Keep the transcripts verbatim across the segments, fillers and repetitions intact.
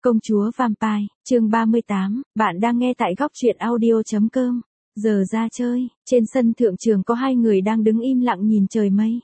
Công chúa Vampire, chương ba mươi tám, bạn đang nghe tại góc truyện audio.com. Giờ ra chơi, trên sân thượng trường có hai người đang đứng im lặng nhìn trời mây.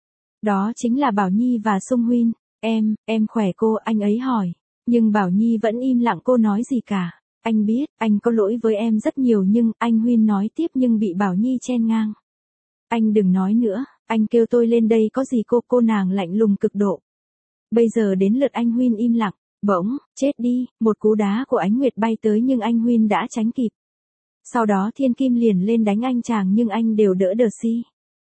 Đó chính là Bảo Nhi và Sung Huynh. Em, em khỏe cô, anh ấy hỏi. Nhưng Bảo Nhi vẫn im lặng, cô nói gì cả. Anh biết, anh có lỗi với em rất nhiều nhưng, anh Huynh nói tiếp nhưng bị Bảo Nhi chen ngang. Anh đừng nói nữa, anh kêu tôi lên đây có gì cô, cô nàng lạnh lùng cực độ. Bây giờ đến lượt anh Huynh im lặng. Bỗng, chết đi, một cú đá của Ánh Nguyệt bay tới nhưng anh Huynh đã tránh kịp. Sau đó Thiên Kim liền lên đánh anh chàng nhưng anh đều đỡ đờ si.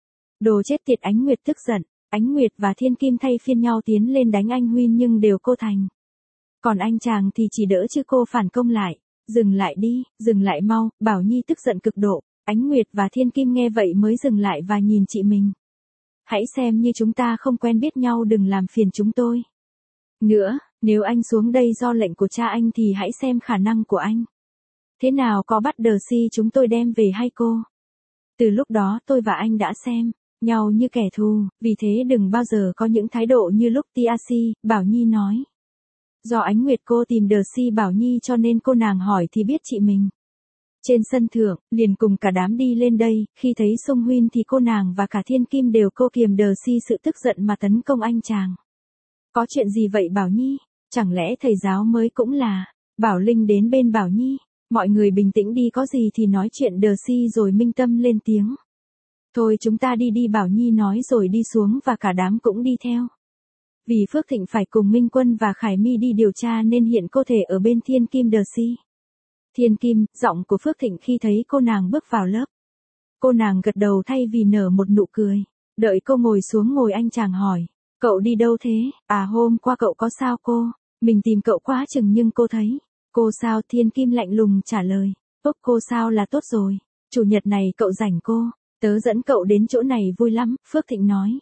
Đồ chết tiệt, Ánh Nguyệt tức giận. Ánh Nguyệt và Thiên Kim thay phiên nhau tiến lên đánh anh Huynh nhưng đều cô thành. Còn anh chàng thì chỉ đỡ chứ cô phản công lại. Dừng lại đi, dừng lại mau, Bảo Nhi tức giận cực độ. Ánh Nguyệt và Thiên Kim nghe vậy mới dừng lại và nhìn chị mình. Hãy xem như chúng ta không quen biết nhau, đừng làm phiền chúng tôi. Nữa, nếu anh xuống đây do lệnh của cha anh thì hãy xem khả năng của anh. Thế nào, có bắt đờ si chúng tôi đem về hay cô? Từ lúc đó tôi và anh đã xem nhau như kẻ thù, vì thế đừng bao giờ có những thái độ như lúc Tiaci, Bảo Nhi nói. Do Ánh Nguyệt cô tìm đờ si Bảo Nhi cho nên cô nàng hỏi thì biết chị mình. Trên sân thượng, liền cùng cả đám đi lên đây, khi thấy Sung Huynh thì cô nàng và cả Thiên Kim đều cô kiềm đờ si sự tức giận mà tấn công anh chàng. Có chuyện gì vậy Bảo Nhi? Chẳng lẽ thầy giáo mới cũng là? Bảo Linh đến bên Bảo Nhi. Mọi người bình tĩnh đi, có gì thì nói chuyện đờ si rồi Minh Tâm lên tiếng. Thôi chúng ta đi đi, Bảo Nhi nói rồi đi xuống và cả đám cũng đi theo. Vì Phước Thịnh phải cùng Minh Quân và Khải My đi điều tra nên hiện cô thể ở bên Thiên Kim đờ si. Thiên Kim, giọng của Phước Thịnh khi thấy cô nàng bước vào lớp. Cô nàng gật đầu thay vì nở một nụ cười. Đợi cô ngồi xuống ngồi anh chàng hỏi. Cậu đi đâu thế? À, hôm qua cậu có sao cô? Mình tìm cậu quá chừng nhưng cô thấy. Cô sao? Thiên Kim lạnh lùng trả lời. Ốc, cô sao là tốt rồi. Chủ nhật này cậu rảnh cô? Tớ dẫn cậu đến chỗ này vui lắm, Phước Thịnh nói.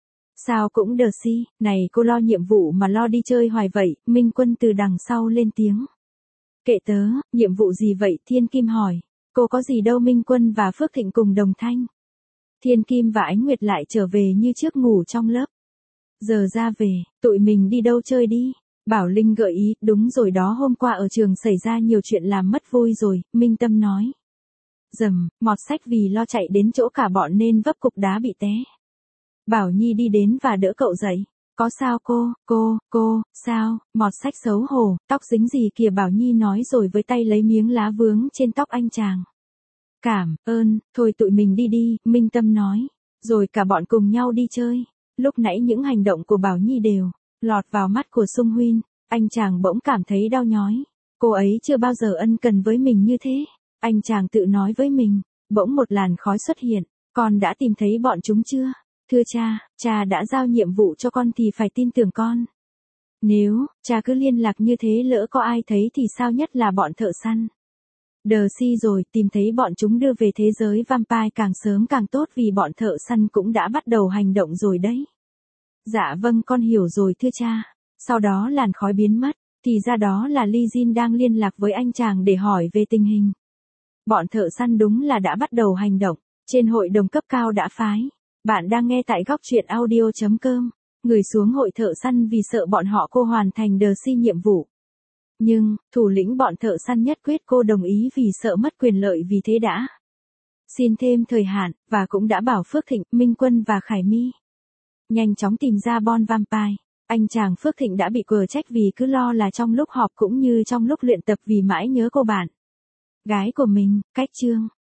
Sao cũng đờ si, này cô lo nhiệm vụ mà lo đi chơi hoài vậy, Minh Quân từ đằng sau lên tiếng. Kệ tớ, nhiệm vụ gì vậy? Thiên Kim hỏi. Cô có gì đâu, Minh Quân và Phước Thịnh cùng đồng thanh. Thiên Kim và Ánh Nguyệt lại trở về như trước ngủ trong lớp. Giờ ra về, tụi mình đi đâu chơi đi? Bảo Linh gợi ý, đúng rồi đó, hôm qua ở trường xảy ra nhiều chuyện làm mất vui rồi, Minh Tâm nói. Dầm, mọt sách vì lo chạy đến chỗ cả bọn nên vấp cục đá bị té. Bảo Nhi đi đến và đỡ cậu dậy. Có sao cô, cô, cô, sao, mọt sách xấu hổ, tóc dính gì kìa, Bảo Nhi nói rồi với tay lấy miếng lá vướng trên tóc anh chàng. Cảm ơn, thôi tụi mình đi đi, Minh Tâm nói. Rồi cả bọn cùng nhau đi chơi. Lúc nãy những hành động của Bảo Nhi đều lọt vào mắt của Sung Huynh, anh chàng bỗng cảm thấy đau nhói. Cô ấy chưa bao giờ ân cần với mình như thế. Anh chàng tự nói với mình. Bỗng một làn khói xuất hiện. Con đã tìm thấy bọn chúng chưa? Thưa cha, cha đã giao nhiệm vụ cho con thì phải tin tưởng con. Nếu cha cứ liên lạc như thế lỡ có ai thấy thì sao, nhất là bọn thợ săn. Đờ si rồi, tìm thấy bọn chúng đưa về thế giới vampire càng sớm càng tốt vì bọn thợ săn cũng đã bắt đầu hành động rồi đấy. Dạ vâng, con hiểu rồi thưa cha. Sau đó làn khói biến mất, thì ra đó là Ly Jin đang liên lạc với anh chàng để hỏi về tình hình. Bọn thợ săn đúng là đã bắt đầu hành động, trên hội đồng cấp cao đã phái. Bạn đang nghe tại góc truyện audio.com. Người xuống hội thợ săn vì sợ bọn họ cô hoàn thành đờ si nhiệm vụ. Nhưng, thủ lĩnh bọn thợ săn nhất quyết cô đồng ý vì sợ mất quyền lợi, vì thế đã xin thêm thời hạn, và cũng đã bảo Phước Thịnh, Minh Quân và Khải My nhanh chóng tìm ra Bon Vampire. Anh chàng Phước Thịnh đã bị quở trách vì cứ lo là trong lúc họp cũng như trong lúc luyện tập vì mãi nhớ cô bạn gái của mình. Cách chương